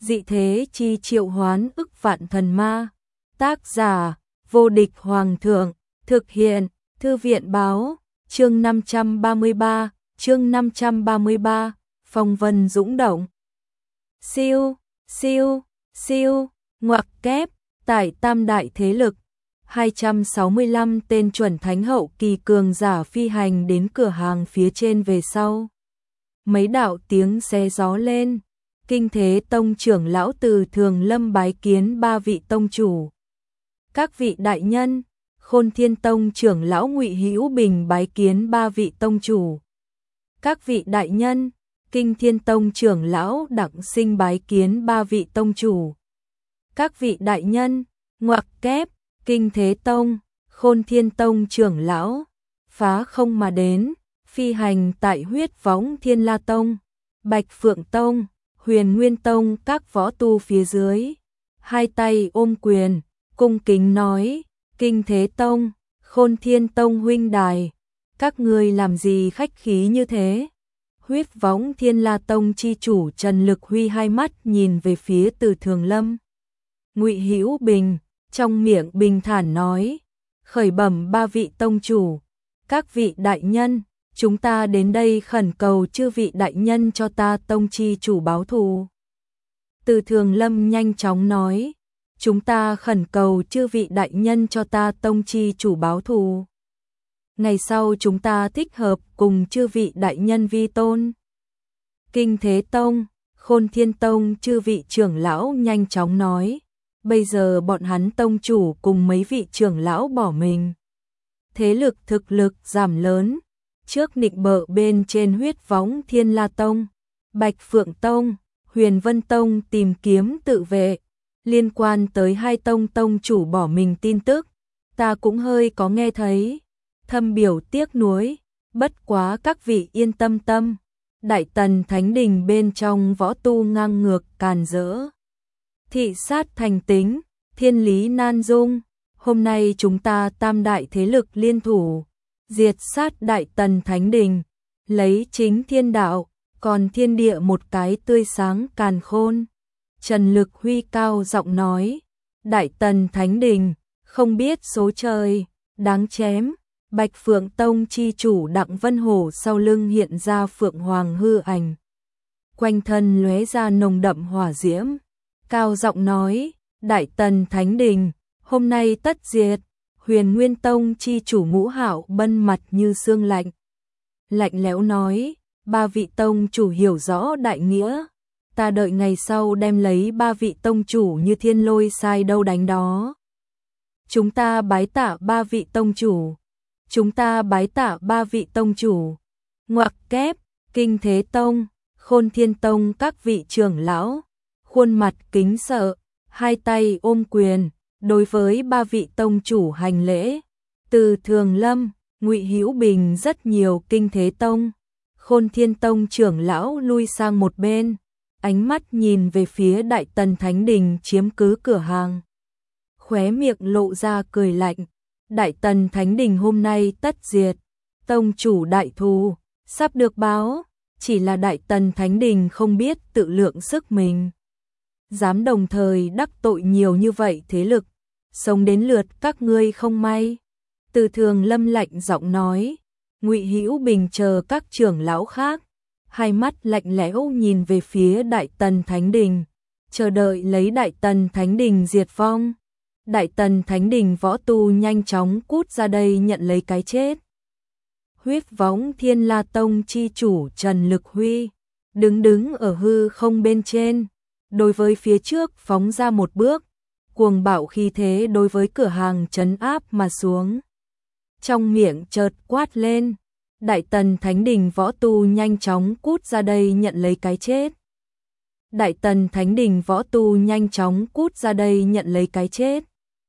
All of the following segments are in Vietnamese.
dị thế chi triệu hoán ức vạn thần ma. Tác giả, vô địch hoàng thượng, thực hiện, thư viện báo, chương 533, phong vân dũng động. Siêu, siêu, siêu, ngoặc kép, tại tam đại thế lực, 265 tên chuẩn thánh hậu kỳ cường giả phi hành đến cửa hàng phía trên về sau. Mấy đạo tiếng xé gió lên, Kinh Thế Tông trưởng lão Từ Thường Lâm bái kiến ba vị tông chủ. Các vị đại nhân, Khôn Thiên Tông trưởng lão Ngụy Hữu Bình bái kiến ba vị tông chủ. Các vị đại nhân, Kinh Thiên Tông trưởng lão Đặng Sinh bái kiến ba vị tông chủ. Các vị đại nhân, ngoặc kép, Kinh Thế Tông, Khôn Thiên Tông trưởng lão, phá không mà đến, phi hành tại Huyết Võng Thiên La Tông, Bạch Phượng Tông, Huyền Nguyên Tông các võ tu phía dưới, hai tay ôm quyền, cung kính nói, Kinh Thế Tông, Khôn Thiên Tông huynh đài, các ngươi làm gì khách khí như thế? Huyết Võng Thiên La Tông chi chủ Trần Lực Huy hai mắt nhìn về phía Từ Thường Lâm. Ngụy Hữu Bình, trong miệng bình thản nói, khởi bẩm ba vị tông chủ, các vị đại nhân, chúng ta đến đây khẩn cầu chư vị đại nhân cho ta tông chi chủ báo thù. Từ Thường Lâm nhanh chóng nói, chúng ta khẩn cầu chư vị đại nhân cho ta tông chi chủ báo thù. Ngày sau chúng ta thích hợp cùng chư vị đại nhân vi tôn. Kinh Thế Tông, Khôn Thiên Tông chư vị trưởng lão nhanh chóng nói, bây giờ bọn hắn tông chủ cùng mấy vị trưởng lão bỏ mình. Thế lực thực lực giảm lớn, trước nịnh bợ bên trên Huyết Võng Thiên La Tông, Bạch Phượng Tông, Huyền Vân Tông tìm kiếm tự vệ, liên quan tới hai tông tông chủ bỏ mình tin tức, ta cũng hơi có nghe thấy, thâm biểu tiếc nuối, bất quá các vị yên tâm tâm, Đại Tần Thánh Đình bên trong võ tu ngang ngược càn rỡ. Thị sát thành tính, thiên lý nan dung, hôm nay chúng ta tam đại thế lực liên thủ, diệt sát Đại Tần Thánh Đình, lấy chính thiên đạo, còn thiên địa một cái tươi sáng càn khôn. Trần Lực Huy cao giọng nói, Đại Tần Thánh Đình, không biết số trời, đáng chém. Bạch Phượng Tông chi chủ Đặng Vân Hổ sau lưng hiện ra Phượng Hoàng hư ảnh. Quanh thân lóe ra nồng đậm hỏa diễm. Cao giọng nói, Đại Tần Thánh Đình, hôm nay tất diệt. Huyền Nguyên Tông chi chủ Ngũ Hạo Bân mặt như xương lạnh. Lạnh lẽo nói, ba vị tông chủ hiểu rõ đại nghĩa. Ta đợi ngày sau đem lấy ba vị tông chủ như thiên lôi sai đâu đánh đó. Chúng ta bái tạ ba vị tông chủ. Chúng ta bái tạ ba vị tông chủ. Ngoặc kép, Kinh Thế Tông, Khôn Thiên Tông các vị trưởng lão, khuôn mặt kính sợ, hai tay ôm quyền, đối với ba vị tông chủ hành lễ. Từ Thường Lâm, Ngụy Hữu Bình rất nhiều Kinh Thế Tông, Khôn Thiên Tông trưởng lão lui sang một bên, ánh mắt nhìn về phía Đại Tần Thánh Đình chiếm cứ cửa hàng. Khóe miệng lộ ra cười lạnh. Đại Tần Thánh Đình hôm nay tất diệt, tông chủ đại thù, sắp được báo, chỉ là Đại Tần Thánh Đình không biết tự lượng sức mình. Dám đồng thời đắc tội nhiều như vậy thế lực, sống đến lượt các ngươi không may. Từ Thường Lâm lạnh giọng nói, Ngụy Hữu Bình chờ các trưởng lão khác, hai mắt lạnh lẽo nhìn về phía Đại Tần Thánh Đình, chờ đợi lấy Đại Tần Thánh Đình diệt vong. Đại Tần Thánh Đình võ tu nhanh chóng cút ra đây nhận lấy cái chết. Huyết Võng Thiên La Tông chi chủ Trần Lực Huy, đứng ở hư không bên trên, đối với phía trước phóng ra một bước, cuồng bạo khí thế đối với cửa hàng trấn áp mà xuống. Trong miệng chợt quát lên, Đại Tần Thánh Đình võ tu nhanh chóng cút ra đây nhận lấy cái chết. Đại Tần Thánh Đình võ tu nhanh chóng cút ra đây nhận lấy cái chết.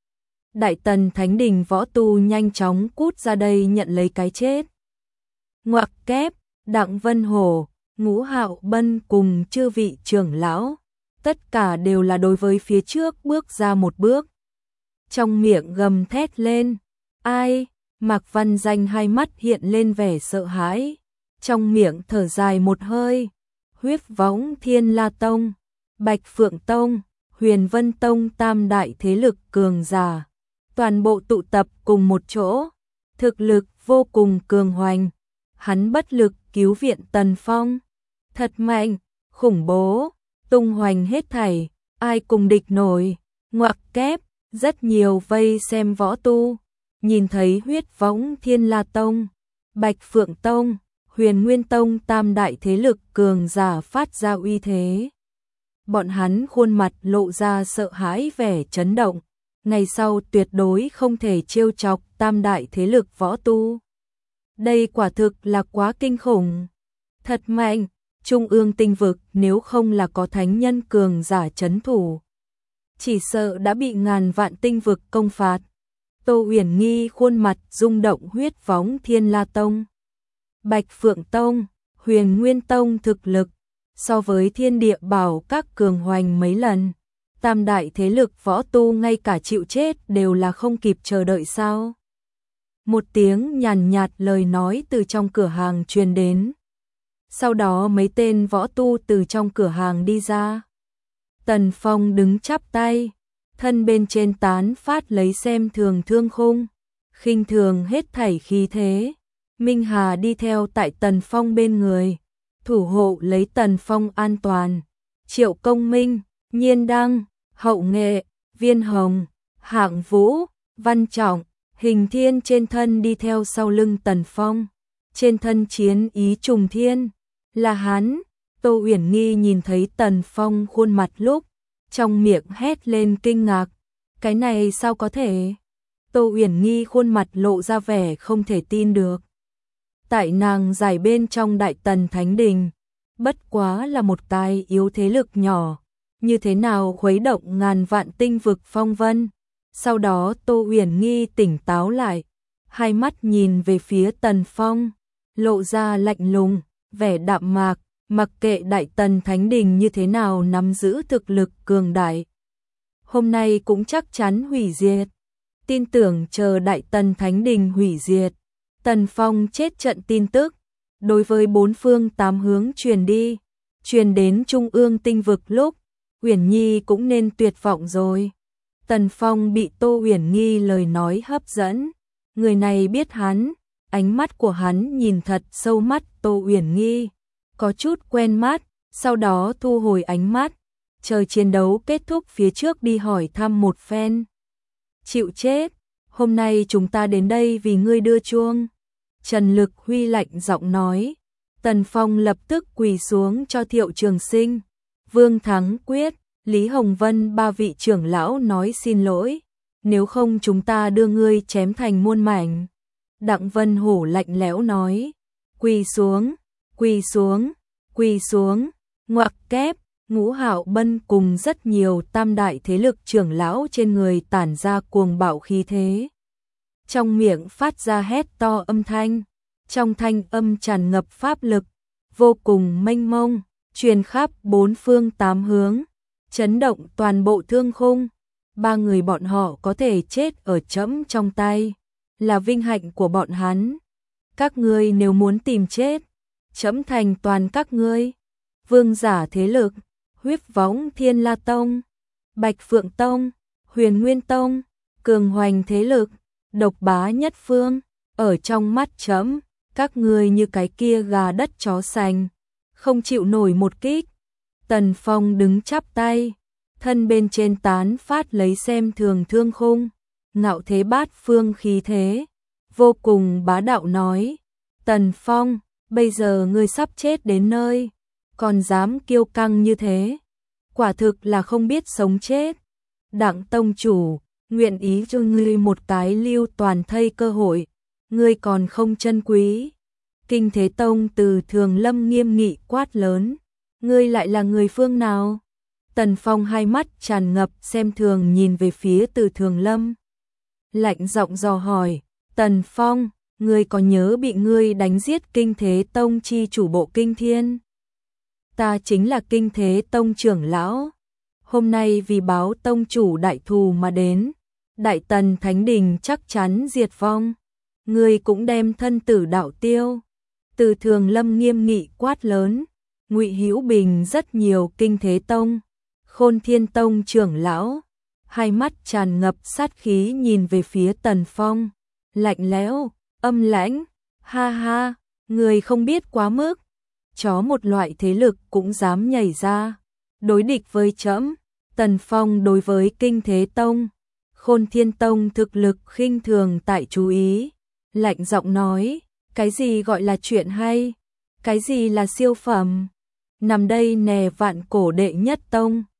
Đại Tần Thánh Đình võ tu nhanh chóng cút ra đây nhận lấy cái chết. Ngoặc kép, Đặng Vân Hổ, Ngũ Hạo Bân cùng chư vị trưởng lão, tất cả đều là đối với phía trước bước ra một bước. Trong miệng gầm thét lên, ai? Mạc Văn Danh hai mắt hiện lên vẻ sợ hãi, trong miệng thở dài một hơi. Huyết Võng Thiên La Tông, Bạch Phượng Tông, Huyền Vân Tông tam đại thế lực cường giả, toàn bộ tụ tập cùng một chỗ, thực lực vô cùng cường hoành. Hắn bất lực cứu viện Tần Phong, thật mạnh, khủng bố, tung hoành hết thảy, ai cùng địch nổi. Ngoặc kép, rất nhiều vây xem võ tu, nhìn thấy Huyết Võng Thiên La Tông, Bạch Phượng Tông, Huyền Nguyên Tông tam đại thế lực cường giả phát ra uy thế. Bọn hắn khuôn mặt lộ ra sợ hãi vẻ chấn động, ngày sau tuyệt đối không thể trêu chọc tam đại thế lực võ tu. Đây quả thực là quá kinh khủng, thật mạnh, Trung ương tinh vực nếu không là có thánh nhân cường giả trấn thủ, chỉ sợ đã bị ngàn vạn tinh vực công phạt. Tô Uyển Nghi khuôn mặt rung động. Huyết Võng Thiên La Tông, Bạch Phượng Tông, Huyền Nguyên Tông thực lực so với Thiên Địa Bảo các cường hoành mấy lần. Tam đại thế lực võ tu ngay cả chịu chết đều là không kịp chờ đợi sao? Một tiếng nhàn nhạt lời nói từ trong cửa hàng truyền đến. Sau đó mấy tên võ tu từ trong cửa hàng đi ra. Tần Phong đứng chắp tay, thân bên trên tán phát lấy xem thường thương khung, khinh thường hết thảy khí thế. Minh Hà đi theo tại Tần Phong bên người, thủ hộ lấy Tần Phong an toàn. Triệu Công Minh, Nhiên Đăng, Hậu Nghệ, Viên Hồng, Hạng Vũ, Văn Trọng, Hình Thiên trên thân đi theo sau lưng Tần Phong. Trên thân chiến ý trùng thiên, là hắn. Tô Uyển Nghi nhìn thấy Tần Phong khuôn mặt lúc, trong miệng hét lên kinh ngạc. Cái này sao có thể? Tô Uyển Nghi khuôn mặt lộ ra vẻ không thể tin được. Tại nàng giải bên trong Đại Tần Thánh Đình, bất quá là một tài yếu thế lực nhỏ, như thế nào khuấy động ngàn vạn tinh vực phong vân. Sau đó Tô Uyển Nghi tỉnh táo lại, hai mắt nhìn về phía Tần Phong, lộ ra lạnh lùng, vẻ đạm mạc, mặc kệ Đại Tần Thánh Đình như thế nào nắm giữ thực lực cường đại, hôm nay cũng chắc chắn hủy diệt. Tin tưởng chờ Đại Tần Thánh Đình hủy diệt, Tần Phong chết trận tin tức, đối với bốn phương tám hướng truyền đến Trung ương tinh vực lúc, Uyển Nhi cũng nên tuyệt vọng rồi. Tần Phong bị Tô Uyển Nghi lời nói hấp dẫn, người này biết hắn, ánh mắt của hắn nhìn thật sâu mắt Tô Uyển Nghi, có chút quen mắt, sau đó thu hồi ánh mắt, chờ chiến đấu kết thúc phía trước đi hỏi thăm một phen. Chịu chết, hôm nay chúng ta đến đây vì ngươi đưa chuông. Trần Lực Huy lạnh giọng nói. Tần Phong lập tức quỳ xuống cho Thiệu Trường Sinh, Vương Thắng Quyết, Lý Hồng Vân ba vị trưởng lão nói xin lỗi, nếu không chúng ta đưa ngươi chém thành muôn mảnh. Đặng Vân Hổ lạnh lẽo nói, quỳ xuống, quỳ xuống, quỳ xuống. Ngoặc kép, Ngũ Hạo Bân cùng rất nhiều tam đại thế lực trưởng lão trên người tản ra cuồng bạo khí thế. Trong miệng phát ra hét to âm thanh, trong thanh âm tràn ngập pháp lực, vô cùng mênh mông, truyền khắp bốn phương tám hướng, chấn động toàn bộ thương khung. Ba người bọn họ có thể chết ở trẫm trong tay, là vinh hạnh của bọn hắn. Các ngươi nếu muốn tìm chết, trẫm thành toàn các ngươi. Vương giả thế lực, Huyết Võng Thiên La Tông, Bạch Phượng Tông, Huyền Nguyên Tông, cường hoành thế lực, độc bá nhất phương, ở trong mắt trẫm, các ngươi như cái kia gà đất chó sành, không chịu nổi một kích. Tần Phong đứng chắp tay, thân bên trên tán phát lấy xem thường thương khung, ngạo thế bát phương khí thế, vô cùng bá đạo nói, Tần Phong, bây giờ ngươi sắp chết đến nơi, còn dám kiêu căng như thế, quả thực là không biết sống chết. Đặng tông chủ, nguyện ý cho ngươi một cái lưu toàn thây cơ hội, ngươi còn không trân quý. Kinh Thế Tông Từ Thường Lâm nghiêm nghị quát lớn, ngươi lại là người phương nào? Tần Phong hai mắt tràn ngập xem thường nhìn về phía Từ Thường Lâm, lạnh giọng dò hỏi, Tần Phong, ngươi có nhớ bị ngươi đánh giết Kinh Thế Tông chi chủ Bộ Kinh Thiên? Ta chính là Kinh Thế Tông trưởng lão, hôm nay vì báo tông chủ đại thù mà đến, Đại Tần Thánh Đình chắc chắn diệt vong, ngươi cũng đem thân tử đạo tiêu. Từ Thường Lâm nghiêm nghị quát lớn, Ngụy Hữu Bình rất nhiều Kinh Thế Tông Khôn Thiên Tông trưởng lão, hai mắt tràn ngập sát khí nhìn về phía Tần Phong, lạnh lẽo, âm lãnh, ha ha, người không biết quá mức, chó một loại thế lực cũng dám nhảy ra, đối địch với trẫm. Tần Phong đối với Kinh Thế Tông, Khôn Thiên Tông thực lực khinh thường tại chú ý, lạnh giọng nói, cái gì gọi là chuyện hay, cái gì là siêu phẩm, nằm đây nè vạn cổ đệ nhất tông.